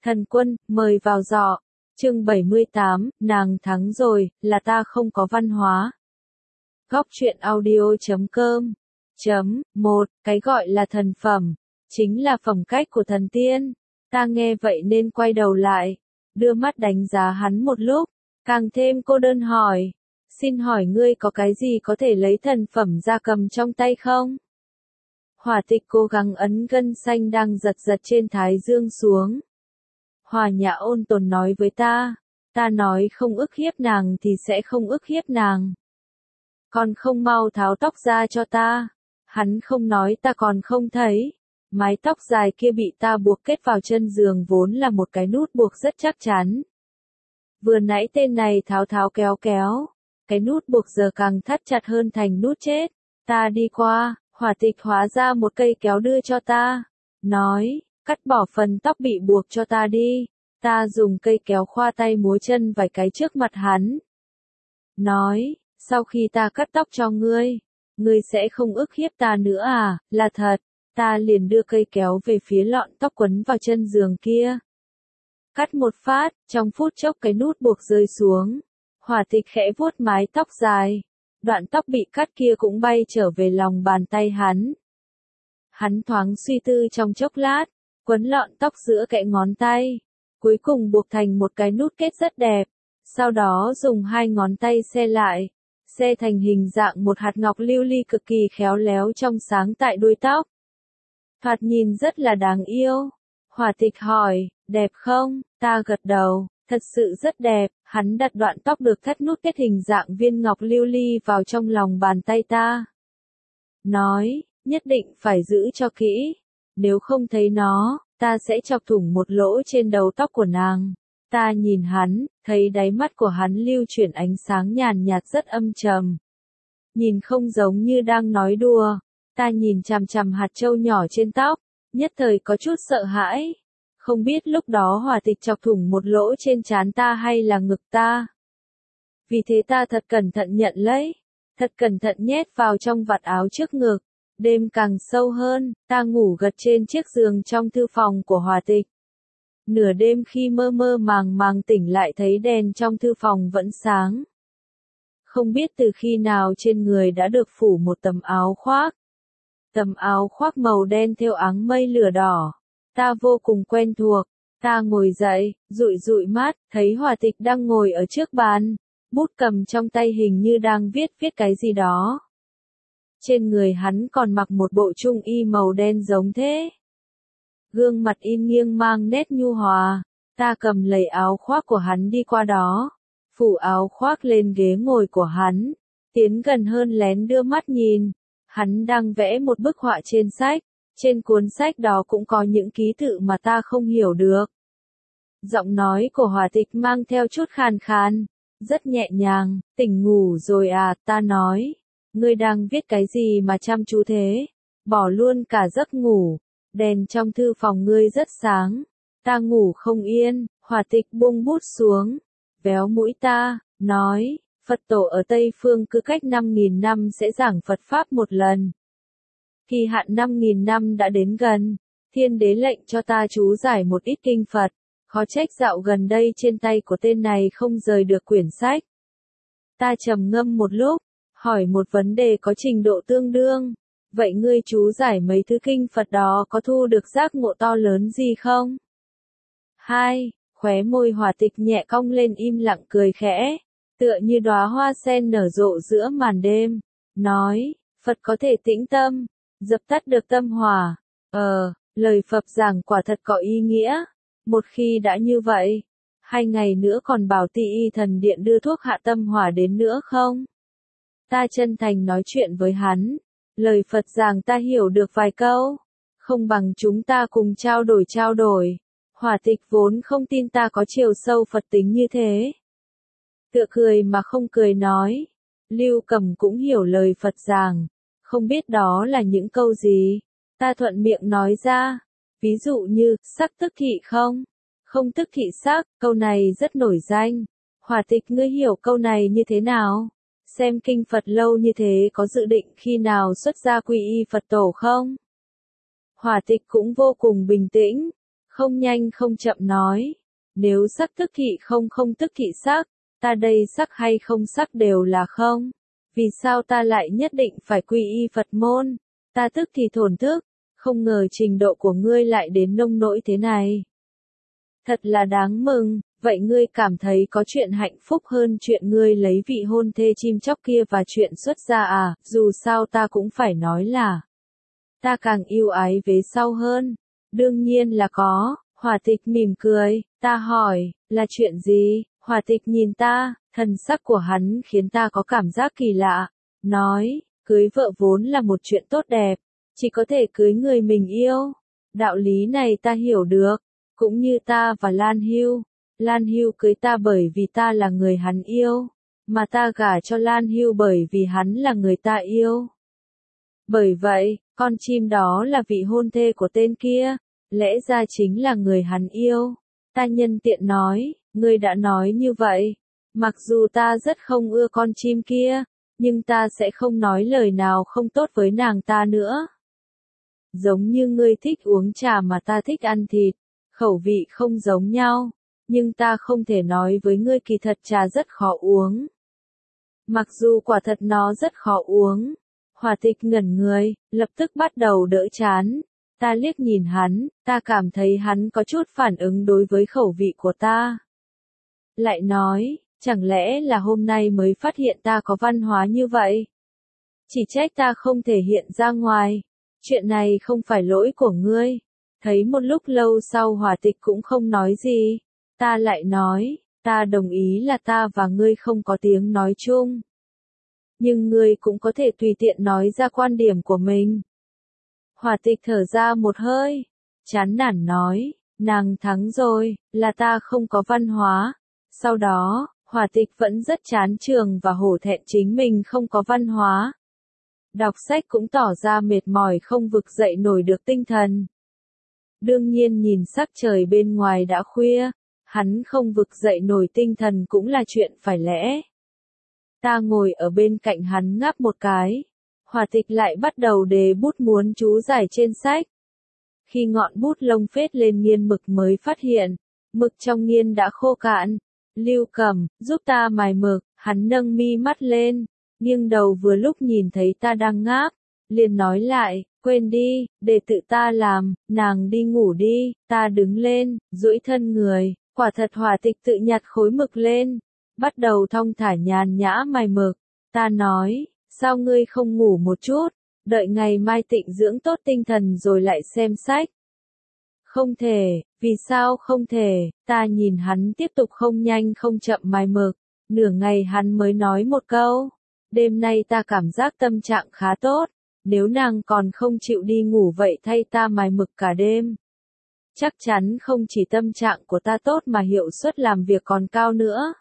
Thần Quân, mời vào giỏ. Chương 78, nàng thắng rồi, là ta không có văn hóa. Góc truyện audio.com. 1. Cái gọi là thần phẩm, chính là phẩm cách của thần tiên. Ta nghe vậy nên quay đầu lại, đưa mắt đánh giá hắn một lúc, càng thêm cô đơn hỏi. Xin hỏi ngươi có cái gì có thể lấy thần phẩm ra cầm trong tay không? Hỏa Tịch cố gắng ấn gân xanh đang giật giật trên thái dương xuống. Hòa Nhã ôn tồn nói với ta nói không ức hiếp nàng thì sẽ không ức hiếp nàng. Còn không mau tháo tóc ra cho ta. Hắn không nói ta còn không thấy. Mái tóc dài kia bị ta buộc kết vào chân giường vốn là một cái nút buộc rất chắc chắn. Vừa nãy tên này tháo tháo kéo kéo, cái nút buộc giờ càng thắt chặt hơn thành nút chết. Ta đi qua, Hỏa Tịch hóa ra một cây kéo đưa cho ta, nói, cắt bỏ phần tóc bị buộc cho ta đi. Ta dùng cây kéo khoa tay múa chân vài cái trước mặt hắn. Nói, sau khi ta cắt tóc cho ngươi sẽ không ức hiếp ta nữa à? Là thật. Ta liền đưa cây kéo về phía lọn tóc quấn vào chân giường kia. Cắt một phát, trong phút chốc cái nút buộc rơi xuống. Hỏa Tịch khẽ vuốt mái tóc dài. Đoạn tóc bị cắt kia cũng bay trở về lòng bàn tay hắn. Hắn thoáng suy tư trong chốc lát, quấn lọn tóc giữa kẽ ngón tay. Cuối cùng buộc thành một cái nút kết rất đẹp. Sau đó dùng hai ngón tay xe lại. Xe thành hình dạng một hạt ngọc lưu ly cực kỳ khéo léo trong sáng tại đuôi tóc. Thoạt nhìn rất là đáng yêu. Hỏa Tịch hỏi, đẹp không? Ta gật đầu, thật sự rất đẹp. Hắn đặt đoạn tóc được thắt nút kết hình dạng viên ngọc lưu ly vào trong lòng bàn tay ta. Nói, nhất định phải giữ cho kỹ. Nếu không thấy nó, ta sẽ chọc thủng một lỗ trên đầu tóc của nàng. Ta nhìn hắn, thấy đáy mắt của hắn lưu chuyển ánh sáng nhàn nhạt rất âm trầm. Nhìn không giống như đang nói đùa. Ta nhìn chằm chằm hạt châu nhỏ trên tóc, nhất thời có chút sợ hãi. Không biết lúc đó Hỏa Tịch chọc thủng một lỗ trên trán ta hay là ngực ta. Vì thế ta thật cẩn thận nhận lấy, thật cẩn thận nhét vào trong vạt áo trước ngực. Đêm càng sâu hơn, ta ngủ gật trên chiếc giường trong thư phòng của Hỏa Tịch. Nửa đêm khi mơ mơ màng màng tỉnh lại thấy đèn trong thư phòng vẫn sáng. Không biết từ khi nào trên người đã được phủ một tấm áo khoác. Tấm áo khoác màu đen thêu áng mây lửa đỏ. Ta vô cùng quen thuộc. Ta ngồi dậy, dụi dụi mắt, thấy Hỏa Tịch đang ngồi ở trước bàn. Bút cầm trong tay hình như đang viết cái gì đó. Trên người hắn còn mặc một bộ trung y màu đen giống thế. Gương mặt in nghiêng mang nét nhu hòa. Ta cầm lấy áo khoác của hắn đi qua đó. Phủ áo khoác lên ghế ngồi của hắn. Tiến gần hơn lén đưa mắt nhìn. Hắn đang vẽ một bức họa trên sách. Trên cuốn sách đó cũng có những ký tự mà ta không hiểu được. Giọng nói của Hỏa Tịch mang theo chút khàn khàn. Rất nhẹ nhàng. Tỉnh ngủ rồi à? Ta nói. Ngươi đang viết cái gì mà chăm chú thế? Bỏ luôn cả giấc ngủ. Đèn trong thư phòng ngươi rất sáng. Ta ngủ không yên. Hỏa Tịch buông bút xuống. Véo mũi ta. Nói. Phật tổ ở Tây Phương cứ cách 5.000 năm sẽ giảng Phật Pháp một lần. Kỳ hạn 5.000 năm đã đến gần. Thiên đế lệnh cho ta chú giải một ít kinh Phật. Khó trách dạo gần đây trên tay của tên này không rời được quyển sách. Ta trầm ngâm một lúc. Hỏi một vấn đề có trình độ tương đương. Vậy ngươi chú giải mấy thứ kinh Phật đó có thu được giác ngộ to lớn gì không? 2. Khóe môi Hỏa Tịch nhẹ cong lên im lặng cười khẽ. Tựa như đóa hoa sen nở rộ giữa màn đêm. Nói, Phật có thể tĩnh tâm, dập tắt được tâm hỏa. Lời Phật giảng quả thật có ý nghĩa. Một khi đã như vậy, 2 ngày nữa còn bảo Ti Y Thần Điện đưa thuốc hạ tâm hỏa đến nữa không? Ta chân thành nói chuyện với hắn. Lời Phật giảng ta hiểu được vài câu. Không bằng chúng ta cùng trao đổi. Hỏa Tịch vốn không tin ta có chiều sâu Phật tính như thế. Tựa cười mà không cười nói. Lưu Cầm cũng hiểu lời Phật giảng. Không biết đó là những câu gì. Ta thuận miệng nói ra. Ví dụ như, sắc tức thị không? Không tức thị sắc, câu này rất nổi danh. Hỏa Tịch ngươi hiểu câu này như thế nào? Xem kinh Phật lâu như thế có dự định khi nào xuất gia quy y Phật tổ không? Hỏa Tịch cũng vô cùng bình tĩnh. không nhanh không chậm nói. Nếu sắc tức thị không không tức thị sắc, ta đây sắc hay không sắc đều là không. Vì sao ta lại nhất định phải quy y Phật môn? Ta tức thì thổn thức, không ngờ trình độ của ngươi lại đến nông nỗi thế này. Thật là đáng mừng, vậy ngươi cảm thấy có chuyện hạnh phúc hơn chuyện ngươi lấy vị hôn thê chim chóc kia và chuyện xuất gia à? Dù sao ta cũng phải nói là ta càng yêu ái vế sau hơn. Đương nhiên là có. Hỏa Tịch mỉm cười, ta hỏi, là chuyện gì? Hỏa Tịch nhìn ta, thần sắc của hắn khiến ta có cảm giác kỳ lạ. Nói, cưới vợ vốn là một chuyện tốt đẹp, chỉ có thể cưới người mình yêu. Đạo lý này ta hiểu được, cũng như ta và Lan Hưu. Lan Hưu cưới ta bởi vì ta là người hắn yêu, mà ta gả cho Lan Hưu bởi vì hắn là người ta yêu. Bởi vậy, con chim đó là vị hôn thê của tên kia, lẽ ra chính là người hắn yêu. Ta nhân tiện nói, ngươi đã nói như vậy. Mặc dù ta rất không ưa con chim kia, nhưng ta sẽ không nói lời nào không tốt với nàng ta nữa. Giống như ngươi thích uống trà mà ta thích ăn thịt, khẩu vị không giống nhau, nhưng ta không thể nói với ngươi kỳ thật trà rất khó uống. Mặc dù quả thật nó rất khó uống. Hỏa Tịch ngẩn người, lập tức bắt đầu đỡ chán. Ta liếc nhìn hắn, ta cảm thấy hắn có chút phản ứng đối với khẩu vị của ta. Lại nói, chẳng lẽ là hôm nay mới phát hiện ta có văn hóa như vậy? Chỉ trách ta không thể hiện ra ngoài. Chuyện này không phải lỗi của ngươi. Thấy một lúc lâu sau Hỏa Tịch cũng không nói gì. Ta lại nói, ta đồng ý là ta và ngươi không có tiếng nói chung. Nhưng ngươi cũng có thể tùy tiện nói ra quan điểm của mình. Hỏa Tịch thở ra một hơi, chán nản nói, nàng thắng rồi, là ta không có văn hóa. Sau đó, Hỏa Tịch vẫn rất chán trường và hổ thẹn chính mình không có văn hóa. Đọc sách cũng tỏ ra mệt mỏi không vực dậy nổi được tinh thần. Đương nhiên nhìn sắc trời bên ngoài đã khuya, hắn không vực dậy nổi tinh thần cũng là chuyện phải lẽ. Ta ngồi ở bên cạnh hắn ngáp một cái. Hỏa Tịch lại bắt đầu đề bút muốn chú giải trên sách. Khi ngọn bút lông phết lên nghiên mực mới phát hiện, mực trong nghiên đã khô cạn. Lưu Cầm, giúp ta mài mực, hắn nâng mi mắt lên, nghiêng đầu vừa lúc nhìn thấy ta đang ngáp, liền nói lại, quên đi, để tự ta làm, nàng đi ngủ đi. Ta đứng lên, duỗi thân người, quả thật Hỏa Tịch tự nhặt khối mực lên, bắt đầu thong thả nhàn nhã mài mực. Ta nói, sao ngươi không ngủ một chút, đợi ngày mai tịnh dưỡng tốt tinh thần rồi lại xem sách? Không thể, vì sao không thể? Ta nhìn hắn tiếp tục không nhanh không chậm mài mực, nửa ngày hắn mới nói một câu, đêm nay ta cảm giác tâm trạng khá tốt, nếu nàng còn không chịu đi ngủ vậy thay ta mài mực cả đêm. Chắc chắn không chỉ tâm trạng của ta tốt mà hiệu suất làm việc còn cao nữa.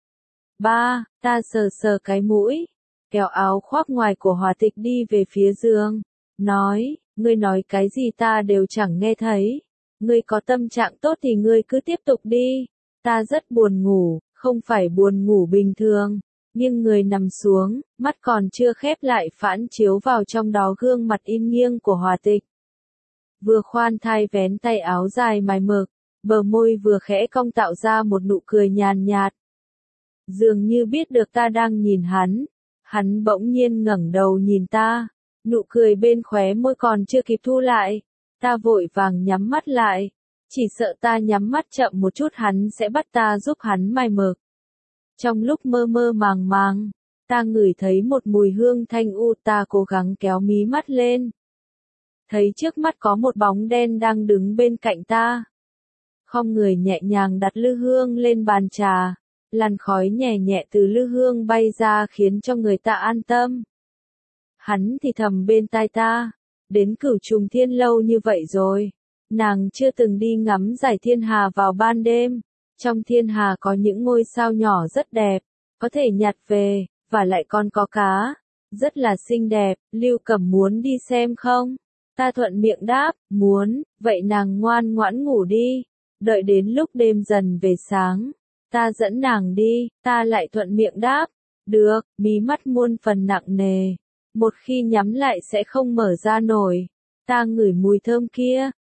3. Ta sờ sờ cái mũi, kéo áo khoác ngoài của Hỏa Tịch đi về phía giường, nói, ngươi nói cái gì ta đều chẳng nghe thấy. Ngươi có tâm trạng tốt thì ngươi cứ tiếp tục đi. Ta rất buồn ngủ, không phải buồn ngủ bình thường. Nhưng người nằm xuống, mắt còn chưa khép lại phản chiếu vào trong đó gương mặt in nghiêng của Hỏa Tịch. Vừa khoan thai vén tay áo dài mài mực, bờ môi vừa khẽ cong tạo ra một nụ cười nhàn nhạt. Dường như biết được ta đang nhìn hắn bỗng nhiên ngẩng đầu nhìn ta, nụ cười bên khóe môi còn chưa kịp thu lại, ta vội vàng nhắm mắt lại, chỉ sợ ta nhắm mắt chậm một chút hắn sẽ bắt ta giúp hắn mài mực. Trong lúc mơ mơ màng màng, ta ngửi thấy một mùi hương thanh u, ta cố gắng kéo mí mắt lên. Thấy trước mắt có một bóng đen đang đứng bên cạnh ta. Khom người nhẹ nhàng đặt lư hương lên bàn trà. Làn khói nhẹ nhẹ từ lư hương bay ra khiến cho người ta an tâm. Hắn thì thầm bên tai ta, đến Cửu Trùng Thiên lâu như vậy rồi, nàng chưa từng đi ngắm giải thiên hà vào ban đêm. Trong thiên hà có những ngôi sao nhỏ rất đẹp, có thể nhặt về, và lại còn có cá, rất là xinh đẹp. Lưu Cẩm muốn đi xem không? Ta thuận miệng đáp, muốn. Vậy nàng ngoan ngoãn ngủ đi, đợi đến lúc đêm dần về sáng, ta dẫn nàng đi. Ta lại thuận miệng đáp, được. Mí mắt muôn phần nặng nề, một khi nhắm lại sẽ không mở ra nổi. Ta ngửi mùi thơm kia,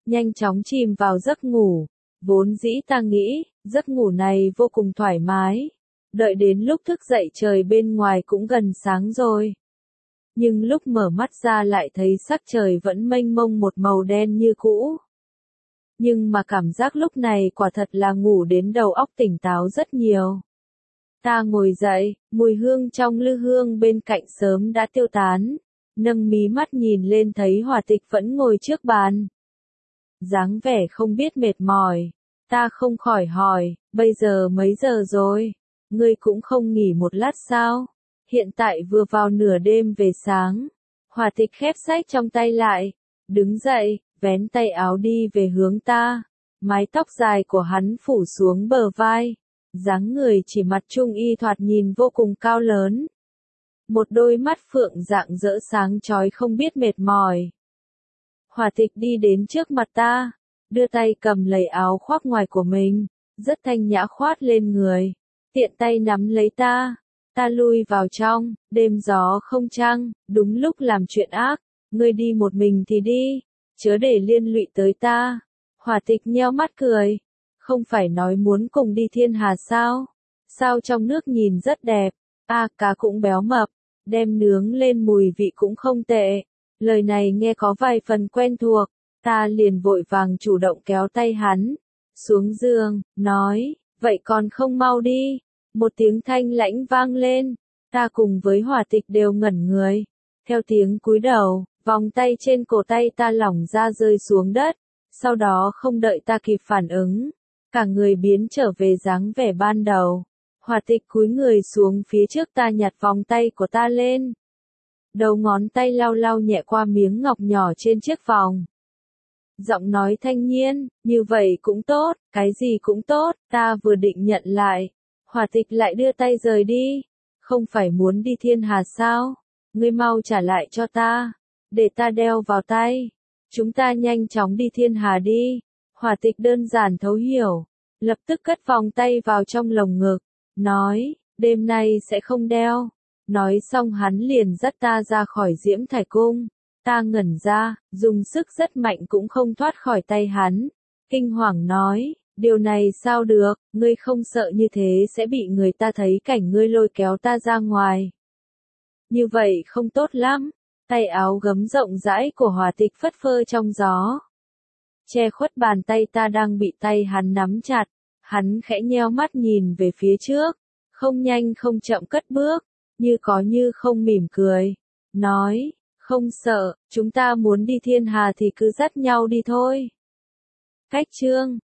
nhanh chóng chìm vào giấc ngủ. Vốn dĩ ta nghĩ, giấc ngủ này vô cùng thoải mái. Đợi đến lúc thức dậy trời bên ngoài cũng gần sáng rồi. Nhưng lúc mở mắt ra lại thấy sắc trời vẫn mênh mông một màu đen như cũ. Nhưng mà cảm giác lúc này quả thật là ngủ đến đầu óc tỉnh táo rất nhiều. Ta ngồi dậy, mùi hương trong lư hương bên cạnh sớm đã tiêu tán. Nâng mí mắt nhìn lên thấy Hòa Tịch vẫn ngồi trước bàn. Dáng vẻ không biết mệt mỏi. Ta không khỏi hỏi, bây giờ mấy giờ rồi? Ngươi cũng không nghỉ một lát sao? Hiện tại vừa vào nửa đêm về sáng. Hòa Tịch khép sách trong tay lại. Đứng dậy, vén tay áo đi về hướng ta. Mái tóc dài của hắn phủ xuống bờ vai. Dáng người chỉ mặt trung y thoạt nhìn vô cùng cao lớn. Một đôi mắt phượng rạng rỡ sáng chói không biết mệt mỏi. Hòa Tịch đi đến trước mặt ta, đưa tay cầm lấy áo khoác ngoài của mình, rất thanh nhã khoát lên người, tiện tay nắm lấy ta. Ta lui vào trong, đêm gió không trăng, đúng lúc làm chuyện ác, ngươi đi một mình thì đi, chớ để liên lụy tới ta. Hòa Tịch nheo mắt cười, không phải nói muốn cùng đi thiên hà sao? Sao trong nước nhìn rất đẹp, cá cũng béo mập, đem nướng lên mùi vị cũng không tệ. Lời này nghe có vài phần quen thuộc, ta liền vội vàng chủ động kéo tay hắn, xuống giường, nói, vậy còn không mau đi. Một tiếng thanh lãnh vang lên, ta cùng với Hòa Tịch đều ngẩn người. Theo tiếng cúi đầu, vòng tay trên cổ tay ta lỏng ra rơi xuống đất, sau đó không đợi ta kịp phản ứng, cả người biến trở về dáng vẻ ban đầu. Hòa Tịch cúi người xuống phía trước ta nhặt vòng tay của ta lên. Đầu ngón tay lau lau nhẹ qua miếng ngọc nhỏ trên chiếc vòng. Giọng nói thanh nhiên, như vậy cũng tốt, cái gì cũng tốt, ta vừa định nhận lại. Hòa Tịch lại đưa tay rời đi. Không phải muốn đi thiên hà sao? Ngươi mau trả lại cho ta, để ta đeo vào tay. Chúng ta nhanh chóng đi thiên hà đi. Hòa Tịch đơn giản thấu hiểu, lập tức cất vòng tay vào trong lồng ngực, nói, đêm nay sẽ không đeo. Nói xong hắn liền dắt ta ra khỏi Diễm Thải Cung. Ta ngẩn ra, dùng sức rất mạnh cũng không thoát khỏi tay hắn. Kinh hoàng nói, điều này sao được, ngươi không sợ như thế sẽ bị người ta thấy cảnh ngươi lôi kéo ta ra ngoài. Như vậy không tốt lắm. Tay áo gấm rộng rãi của Hòa Tịch phất phơ trong gió, che khuất bàn tay ta đang bị tay hắn nắm chặt. Hắn khẽ nheo mắt nhìn về phía trước, không nhanh không chậm cất bước, như có như không mỉm cười, nói, không sợ, chúng ta muốn đi thiên hà thì cứ dắt nhau đi thôi. Cách chương